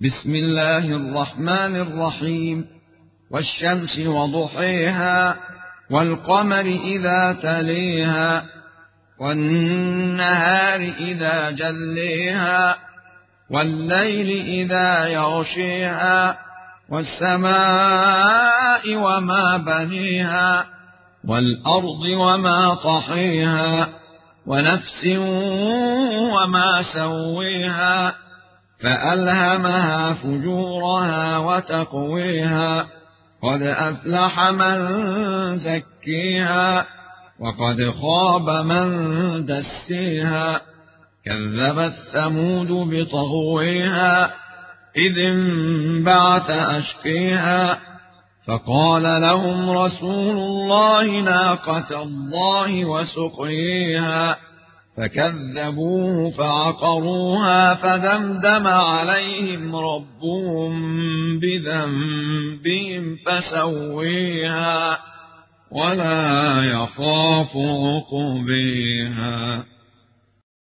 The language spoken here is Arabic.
بسم الله الرحمن الرحيم. والشمس وضحيها والقمر إذا تليها والنهار إذا جليها والليل إذا يغشيها والسماء وما بنيها والأرض وما طحيها ونفس وما سويها فألهمها فجورها وتقويها قد أفلح من زكيها وقد خاب من دسيها كذبت ثمود بطغويها إذ انبعث أشقيها فقال لهم رسول الله ناقة الله وسقيها فكذبوه فعقروها فدمدم عليهم ربهم بذنبهم فسويها ولا يخاف عقبيها.